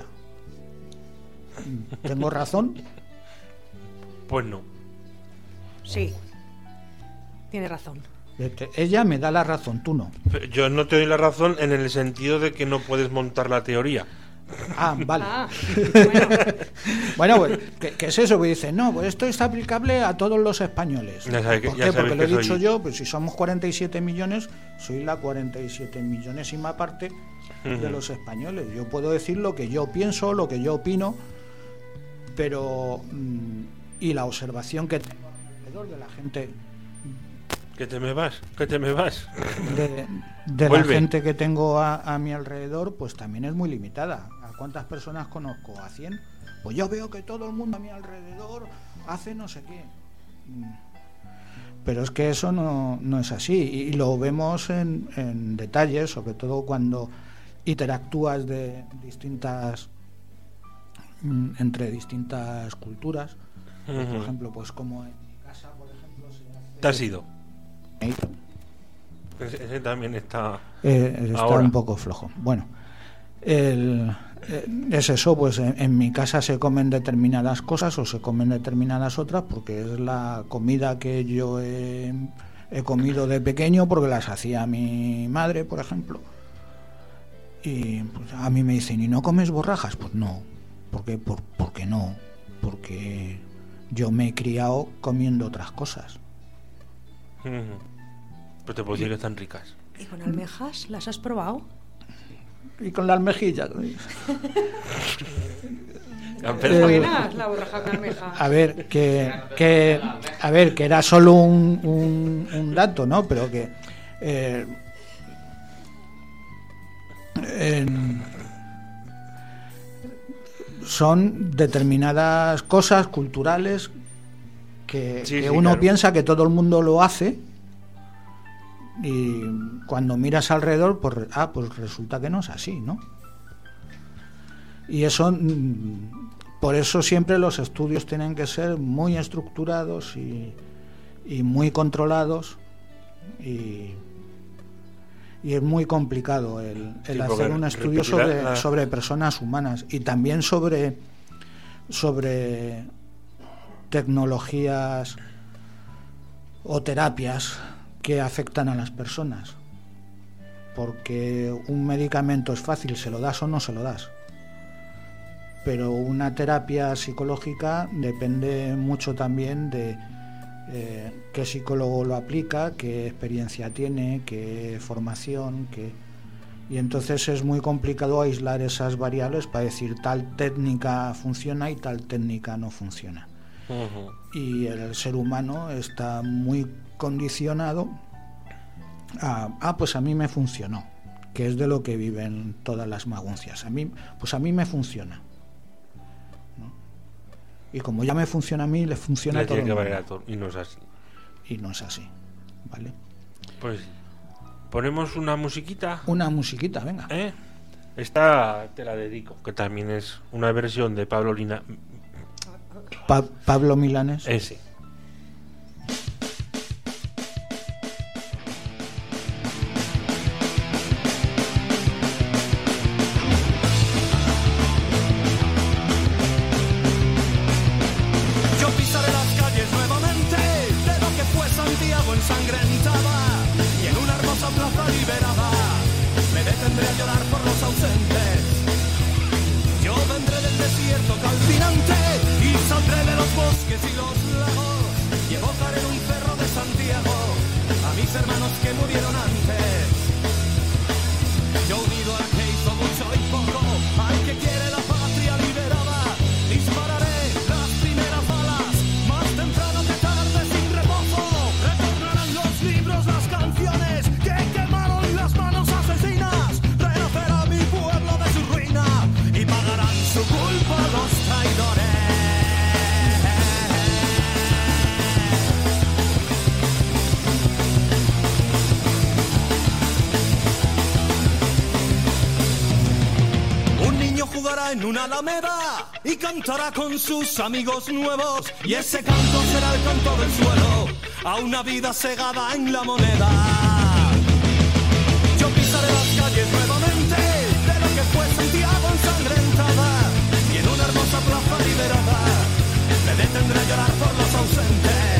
E: ¿Tengo razón?
C: Pues no.
D: Sí, tiene razón.
E: Ella me da la razón, tú no.
C: Yo no te doy la razón en el sentido de que no puedes montar la teoría.
E: Ah, vale.
D: Ah, bueno,
E: bueno, pues, ¿qué, ¿qué es eso? Pues dice, no, pues esto es aplicable a todos los españoles.
C: Ya sabes que,
E: ¿Por
C: ya
E: qué?
C: sabes
E: Porque lo he
C: que
E: dicho
C: soy...
E: yo, pues si somos cuarenta y siete millones, soy la cuarenta y siete millonésima parte uh-huh. de los españoles. Yo puedo decir lo que yo pienso, lo que yo opino, pero... Mmm, y la observación que tengo alrededor de la gente...
C: ¿Que te me vas? ¿Que te me vas?
E: De, de la gente que tengo a, a mi alrededor, pues también es muy limitada. ¿A cuántas personas conozco? ¿A cien? Pues yo veo que todo el mundo a mi alrededor hace no sé qué. Pero es que eso no, no es así. Y lo vemos en, en detalles, sobre todo cuando interactúas de distintas entre distintas culturas. Uh-huh. Por ejemplo, pues como en mi casa, por ejemplo, se hace...
C: ¿Te has ido? Ese, ese también está
E: eh, está
C: ahora.
E: Un poco flojo. Bueno, el, eh, es eso, pues en, en mi casa se comen determinadas cosas o se comen determinadas otras porque es la comida que yo he, he comido de pequeño porque las hacía mi madre, por ejemplo. Y pues, a mí me dicen, ¿y no comes borrajas? Pues no. ¿Por qué? Por, ¿por qué no? Porque yo me he criado comiendo otras cosas.
C: Pues te puedo decir que están ricas.
D: ¿Y con almejas? ¿Las has probado?
E: Y con la almejilla.
D: Es buena la borraja con almeja.
E: A ver, que, que a ver, que era solo un, un, un dato, ¿no? Pero que eh, en, son determinadas cosas culturales que,
C: Sí,
E: que
C: sí,
E: uno
C: claro.
E: piensa que todo el mundo lo hace, y cuando miras alrededor, pues, ah, pues resulta que no es así, ¿no? Y eso, mm, por eso siempre los estudios tienen que ser muy estructurados y, y muy controlados, y, y es muy complicado el, el
C: Sí, porque
E: hacer un estudio
C: repetir la-
E: sobre,
C: la-
E: sobre personas humanas, y también sobre, sobre tecnologías o terapias que afectan a las personas, porque un medicamento es fácil, se lo das o no se lo das, pero una terapia psicológica depende mucho también de eh, qué psicólogo lo aplica, qué experiencia tiene, qué formación, qué... y entonces es muy complicado aislar esas variables para decir tal técnica funciona y tal técnica no funciona.
C: Ujú.
E: Y el ser humano está muy condicionado a, ah, pues a mí me funcionó, que es de lo que viven todas las maguncias. A mí, pues a mí me funciona, ¿no? Y como ya me funciona a mí, le funciona
C: Le
E: a todo
C: tiene
E: el
C: que
E: mundo.
C: valer a todo, y no es así.
E: Y no es así, ¿vale?
C: Pues ponemos una musiquita,
E: Una musiquita, venga.
C: ¿eh? Esta te la dedico, que también es una versión de Pablo Lina.
E: Pa- Pablo Milanés.
C: Ese.
F: Yo pisaré las calles nuevamente de lo que fue Santiago ensangrentada, y en una hermosa plaza liberada me detendré a llorar por los ausentes. Yo vendré del desierto calcinante y saldré de los bosques y los lagos, y evocaré en un cerro de Santiago a mis hermanos que murieron antes. Yo unido al que hizo mucho y poco, al que quiere la patria liberada, dispararé las primeras balas, más temprano que tarde sin reposo. Retornarán los libros, las canciones que quemaron las manos asesinas. Renacerá mi pueblo de su ruina y pagarán su culpa los traidores. Un niño jugará en una alameda y cantará con sus amigos nuevos, y ese canto será el canto del suelo a una vida segada en la moneda. Yo pisaré las calles nuevamente de lo que fue Santiago ensangrentada, y en una hermosa plaza liberada me detendré a llorar por los ausentes.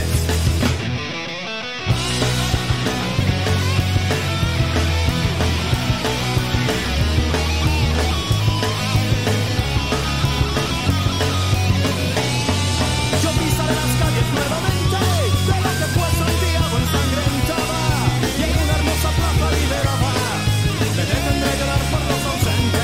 F: Yo pisaré las calles nuevamente de lo que fue Santiago ensangrentada, y en una hermosa plaza liberada me detendré a llorar por los ausentes.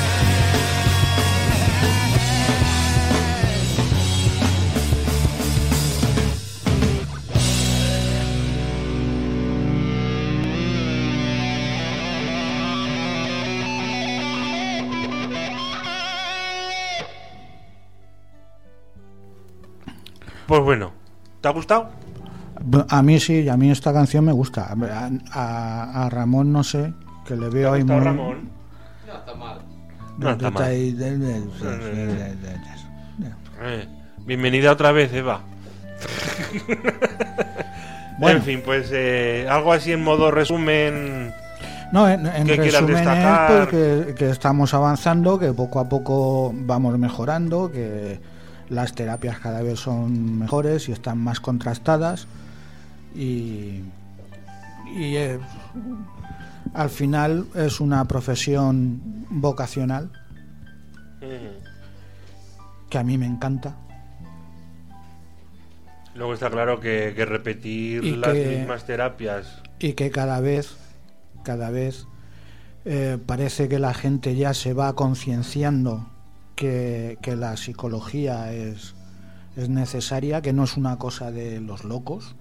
C: Pues bueno, ¿te ha gustado?
E: A mí sí, a mí esta canción me gusta. A, a- a Ramón no sé, que le
C: ¿Te
E: veo
C: ha
E: ahí
C: gustado,
E: muy...
C: Ramón? No está mal. Eh, bienvenida otra vez, Eva.
E: Bueno.
C: En fin, pues eh, algo así en modo resumen.
E: No, en, en
C: ¿Qué quieras
E: resumen es
C: destacar?
E: pues, que, que estamos avanzando, que poco a poco vamos mejorando, que las terapias cada vez son mejores y están más contrastadas, y, y eh, al final es una profesión vocacional que a mí me encanta.
C: Luego está claro que, que repetir
E: Y
C: las
E: que-
C: mismas terapias.
E: Y que cada vez, cada vez eh, parece que la gente ya se va concienciando que, que la psicología es, es necesaria, que no es una cosa de los locos.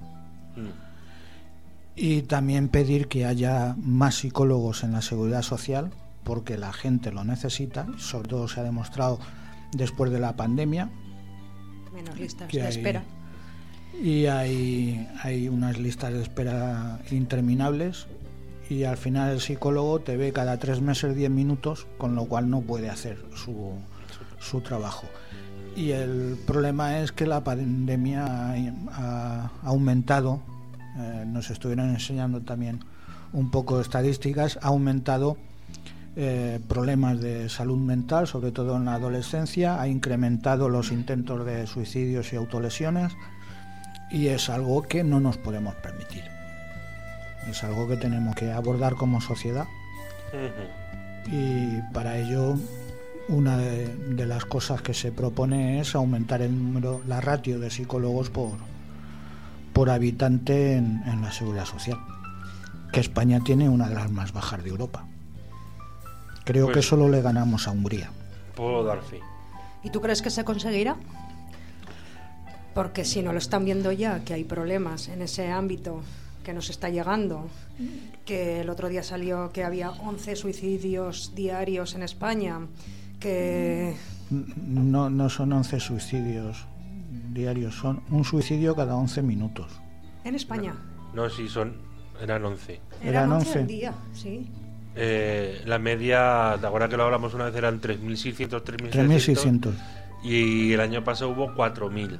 C: Mm.
E: Y también pedir que haya más psicólogos en la seguridad social, porque la gente lo necesita, sobre todo se ha demostrado después de la pandemia.
D: Menos listas
E: que
D: de
E: hay,
D: espera.
E: Y hay, hay unas listas de espera interminables, y al final el psicólogo te ve cada tres meses diez minutos, con lo cual no puede hacer su, su trabajo. Y el problema es que la pandemia ha, ha aumentado, eh, nos estuvieron enseñando también un poco de estadísticas, ha aumentado eh, problemas de salud mental, sobre todo en la adolescencia, ha incrementado los intentos de suicidios y autolesiones, y es algo que no nos podemos permitir. Es algo que tenemos que abordar como sociedad. Uh-huh. Y para ello, una de, de las cosas que se propone es aumentar el número, la ratio de psicólogos por, por habitante en, en la seguridad social, que España tiene una de las más bajas de Europa. Creo pues, que solo le ganamos a Hungría.
C: Puedo dar fe.
D: ¿Y tú crees que se conseguirá? Porque si no lo están viendo ya, que hay problemas en ese ámbito que nos está llegando, que el otro día salió que había once suicidios diarios en España, que...
E: No, no son once suicidios diarios, son un suicidio cada once minutos.
D: ¿En España?
C: No, no sí, son, eran once.
D: Eran once al día, sí.
C: Eh, la media, ¿te acuerdas que lo hablamos una vez? Eran tres mil seiscientos, tres mil
E: seiscientos.
C: Y el año pasado hubo cuatro mil.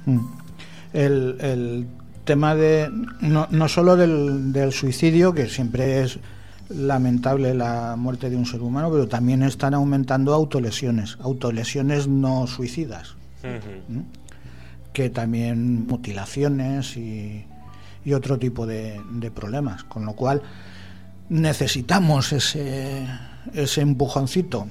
E: El, el tema de no, no solo del, del suicidio, que siempre es lamentable la muerte de un ser humano, pero también están aumentando autolesiones, autolesiones no suicidas, uh-huh. ¿Mm? que también mutilaciones y, y otro tipo de, de problemas, con lo cual necesitamos ese, ese empujoncito.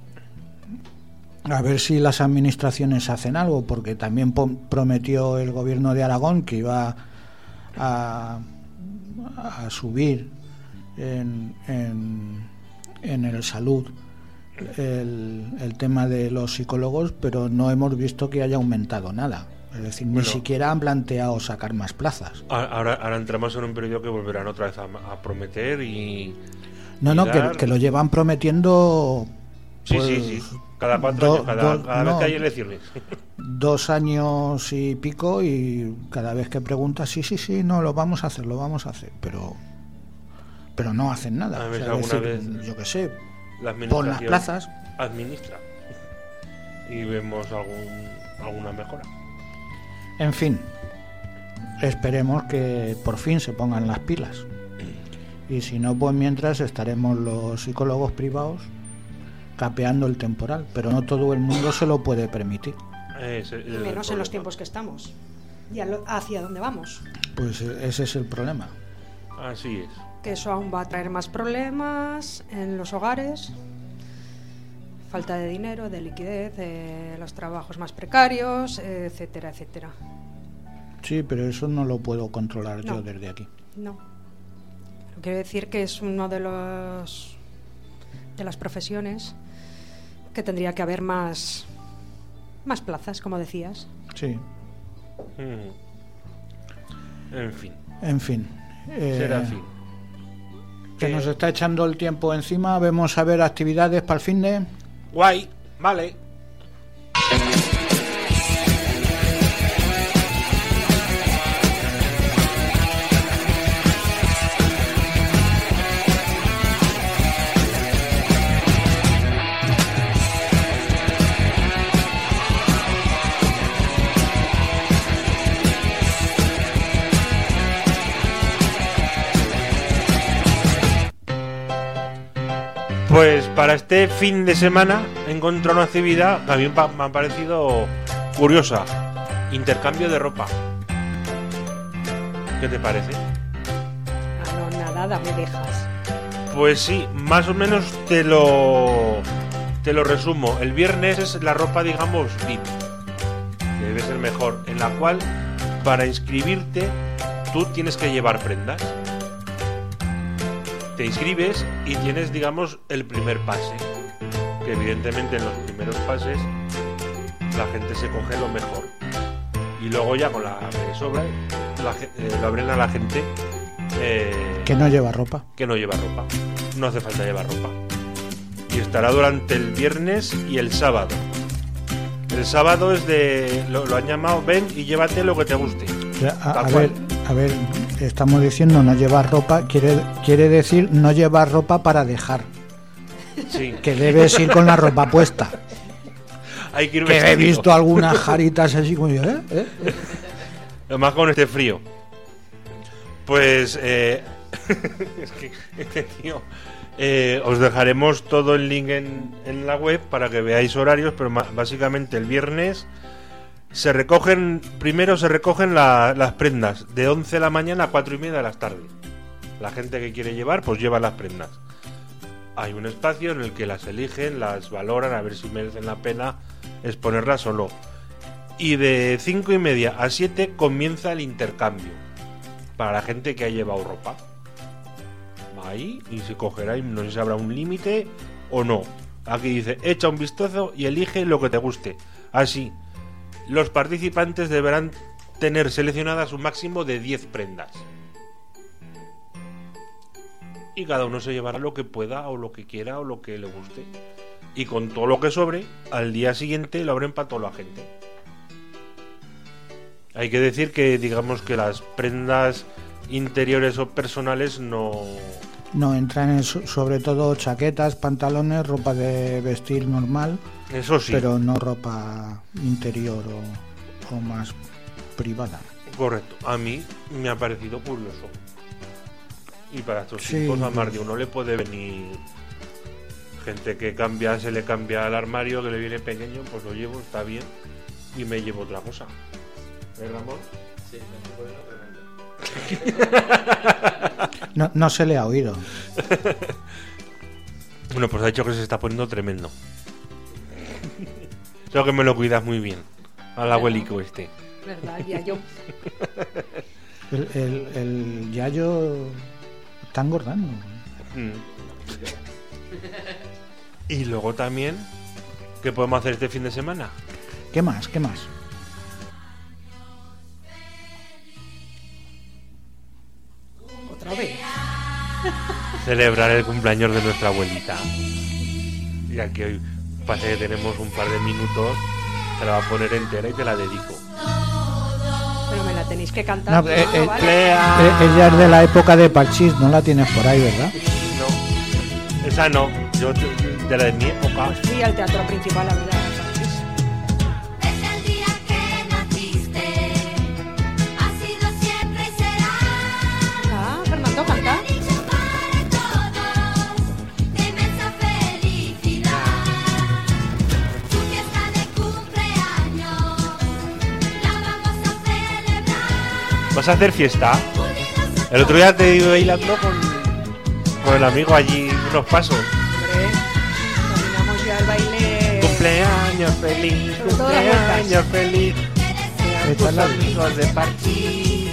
E: A ver si las administraciones hacen algo, porque también prometió el gobierno de Aragón que iba a, a subir en, en, en el salud el, el tema de los psicólogos, pero no hemos visto que haya aumentado nada. Es decir, bueno, ni siquiera han planteado sacar más plazas.
C: Ahora, ahora entramos en un periodo que volverán otra vez a, a prometer y...
E: No, y no, dar... que, que lo llevan prometiendo...
C: Sí, pues, sí, sí. Cada cuatro do, años, cada, do, cada vez
E: no,
C: que hay elecciones.
E: Dos años y pico, y cada vez que preguntas, sí, sí, sí, no, lo vamos a hacer, lo vamos a hacer, pero pero no hacen nada.
C: A
E: o
C: ver,
E: sea,
C: alguna
E: decir,
C: vez
E: yo qué sé,
C: la
E: pon las plazas.
C: Administra. Y vemos algún, alguna mejora.
E: En fin, esperemos que por fin se pongan las pilas. Y si no, pues mientras estaremos los psicólogos privados capeando el temporal, pero no todo el mundo se lo puede permitir.
C: Es, es
D: y menos en los tiempos que estamos. ¿Y hacia dónde vamos?
E: Pues ese es el problema.
C: Así es.
D: Que eso aún va a traer más problemas en los hogares. Falta de dinero, de liquidez, de los trabajos más precarios, etcétera, etcétera.
E: Sí, pero eso no lo puedo controlar no, yo desde aquí.
D: No. Quiero decir que es uno de los de las profesiones que tendría que haber más más plazas, como decías.
E: Sí.
C: Mm. En fin.
E: En fin. Eh,
C: Será fin.
E: Que eh. nos está echando el tiempo encima. Vamos a ver actividades para el fin de...
C: Guay, vale. Pues para este fin de semana he encontrado una actividad que a mí me ha parecido curiosa. Intercambio de ropa. ¿Qué te parece?
D: Ah, no, nada, me dejas.
C: Pues sí, más o menos te lo te lo resumo. El viernes es la ropa, digamos, V I P, que debe ser mejor, en la cual para inscribirte tú tienes que llevar prendas. Te inscribes y tienes, digamos, el primer pase, que evidentemente en los primeros pases la gente se coge lo mejor y luego ya con la que sobra la, eh, lo abren a la gente eh,
E: que no lleva ropa
C: que no lleva ropa no hace falta llevar ropa y estará durante el viernes y el sábado. El sábado es de... Lo, lo han llamado ven y llévate lo que te guste.
E: A, a ver, a ver, estamos diciendo no llevar ropa, quiere, quiere decir no llevar ropa para dejar.
C: Sí.
E: Que debes ir con la ropa puesta.
C: Hay que ir
E: que
C: vestido.
E: he visto algunas jaritas así como yo, ¿eh? ¿Eh?
C: Además con este frío. Pues eh, es que este tío eh, os dejaremos todo el link en, en la web para que veáis horarios, pero ma- básicamente el viernes se recogen, primero se recogen la, las prendas de once de la mañana a cuatro y media de la tarde. La gente que quiere llevar, pues lleva las prendas. Hay un espacio en el que las eligen, las valoran, a ver si merecen la pena exponerlas o no. Y de cinco y media a siete comienza el intercambio para la gente que ha llevado ropa. Va ahí y se cogerá, y no sé si habrá un límite o no. Aquí dice, echa un vistazo y elige lo que te guste. Así, los participantes deberán tener seleccionadas un máximo de diez prendas. Y cada uno se llevará lo que pueda o lo que quiera o lo que le guste. Y con todo lo que sobre, al día siguiente lo abren para toda la gente. Hay que decir que digamos que las prendas interiores o personales no...
E: No, entran en, so- sobre todo chaquetas, pantalones, ropa de vestir normal.
C: Eso sí.
E: Pero no ropa interior o, o más privada.
C: Correcto. A mí me ha parecido curioso. Y para estos
E: Sí.
C: tipos a más de uno le puede venir gente que cambia, se le cambia el armario, que le viene pequeño, pues lo llevo, está bien, y me llevo otra cosa. ¿Eh, Ramón? Sí, me estoy poniendo tremendo.
E: No, no se le ha oído.
C: Bueno, pues ha dicho que se está poniendo tremendo. Creo que me lo cuidas muy bien. Al abuelico este.
D: ¿Verdad? Ya yo.
E: El, el, el Yayo está engordando.
C: Mm. Y luego también, ¿qué podemos hacer este fin de semana?
E: ¿Qué más? ¿Qué más?
D: Otra vez.
C: Celebrar el cumpleaños de nuestra abuelita. Ya que hoy parece que tenemos un par de minutos, te la va a poner entera y te la dedico.
D: Pero me la tenéis que cantar.
E: No, eh,
D: ¿no?
E: eh,
D: ¿Vale?
E: eh, ella es de la época de Parchís, no la tienes por ahí, ¿verdad?
C: No, esa no, yo de de la de mi época.
D: Fui al teatro principal a ver a Francis.
I: Desde el día que naciste, ha sido siempre y será.
D: Ah, Fernando, canta.
I: Dicho para todos, inmensa felicidad. Tu fiesta de cumpleaños, la vamos a celebrar.
C: ¿Vas a hacer fiesta? El otro día te iba bailando con, con el amigo allí unos pasos.
D: Hombre, dominamos ya el baile.
C: Cumpleaños feliz,
D: Sobre todo las
C: cumpleaños feliz. Sean
E: Esta
C: tus
E: es la-
C: amigos de Parchís.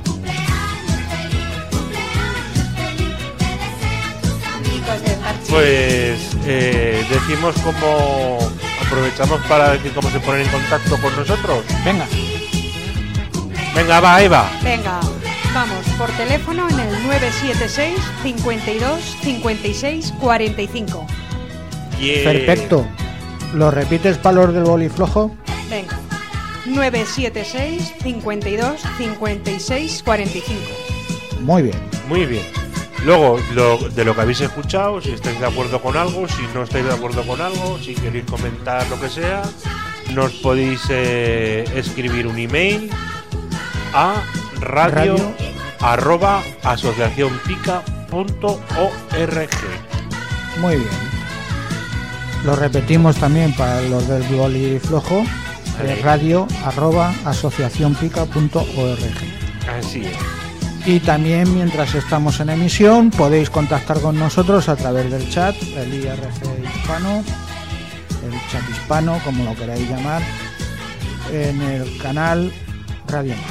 D: Amigos de Parchís.
C: Pues eh, decimos cómo aprovechamos para decir cómo se ponen en contacto con nosotros.
E: Venga,
C: Venga, va, Eva.
D: Venga, vamos, por teléfono en el nueve siete seis, cincuenta y dos, cincuenta y seis, cuarenta y cinco.
C: Yeah.
E: perfecto. ¿Lo repites para los del boliflojo?
D: Venga, nueve siete seis, cincuenta y dos, cincuenta y seis, cuarenta y cinco.
E: Muy bien.
C: Muy bien. Luego, lo, de lo que habéis escuchado, si estáis de acuerdo con algo, si no estáis de acuerdo con algo, si queréis comentar lo que sea, nos podéis eh, escribir un email a radio,
E: Radio.
C: arroba asociacionpica punto org.
E: Muy bien. Lo repetimos también para los del boliflojo.
C: Vale.
E: Eh, radio arroba asociacionpica punto org.
C: Así es.
E: Y también mientras estamos en emisión podéis contactar con nosotros a través del chat, el I R C hispano, el chat hispano, como lo queráis llamar, en el canal Radio Mai.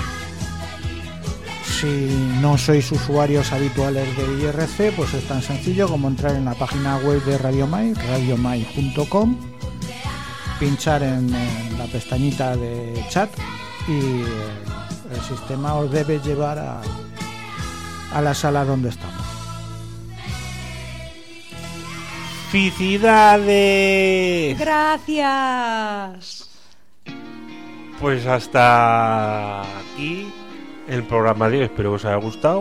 E: Si no sois usuarios habituales de I R C, pues es tan sencillo como entrar en la página web de Radio Mai, radio mai punto com, pinchar en, en la pestañita de chat y eh, el sistema os debe llevar a, a la sala donde estamos.
C: ¡Felicidades!
D: Gracias.
C: Pues hasta aquí el programa de hoy. Espero que os haya gustado.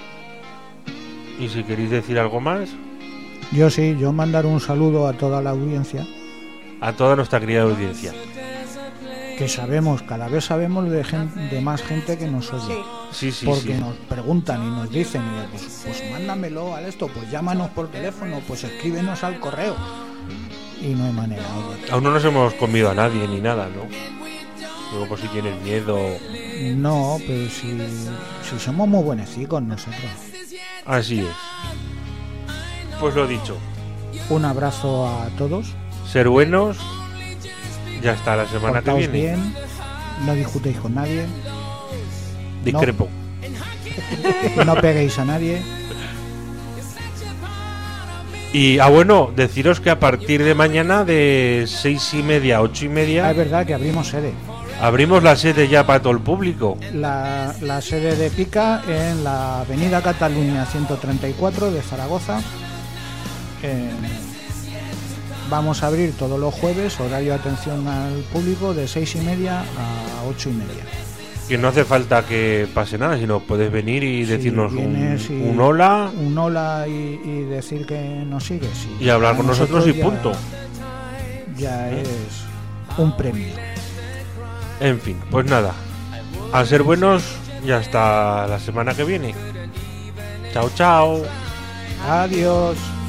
C: Y si queréis decir algo más,
E: Yo sí, yo mandar un saludo a toda la audiencia,
C: a toda nuestra querida audiencia.
E: que sabemos, cada vez sabemos de, gen- de más gente que nos oye.
C: Sí, sí,
E: Porque
C: sí.
E: nos preguntan y nos dicen, y pues, pues mándamelo al esto, pues llámanos por teléfono, pues escríbenos al correo. Y no hay manera, oye.
C: Aún no nos hemos comido a nadie ni nada, ¿no? Luego por si tienes miedo.
E: No, pero si, si somos muy buenecicos nosotros.
C: Así es. Pues lo dicho.
E: Un abrazo a todos.
C: Ser buenos. Ya está la semana que
E: Portaos
C: viene.
E: bien, no discutéis con nadie,
C: Discrepo.
E: no peguéis a nadie.
C: Y, ah, bueno, deciros que a partir de mañana, de seis y media a ocho y
E: Ah,
C: media,
E: es verdad que abrimos sede.
C: abrimos la sede ya para todo el público.
E: La, la sede de Pica en la avenida Cataluña ciento treinta y cuatro de Zaragoza. Eh, vamos a abrir todos los jueves, horario de atención al público de seis y media a ocho y media.
C: Que no hace falta que pase nada, sino puedes venir y
E: Si
C: decirnos un,
E: vienes y-
C: un hola
E: Un hola y, y decir que nos sigues.
C: y hablar
E: para
C: con nosotros y
E: ya-
C: punto.
E: Ya es un premio.
C: En fin, pues nada. A ser buenos y hasta la semana que viene. Chao, chao.
E: Adiós.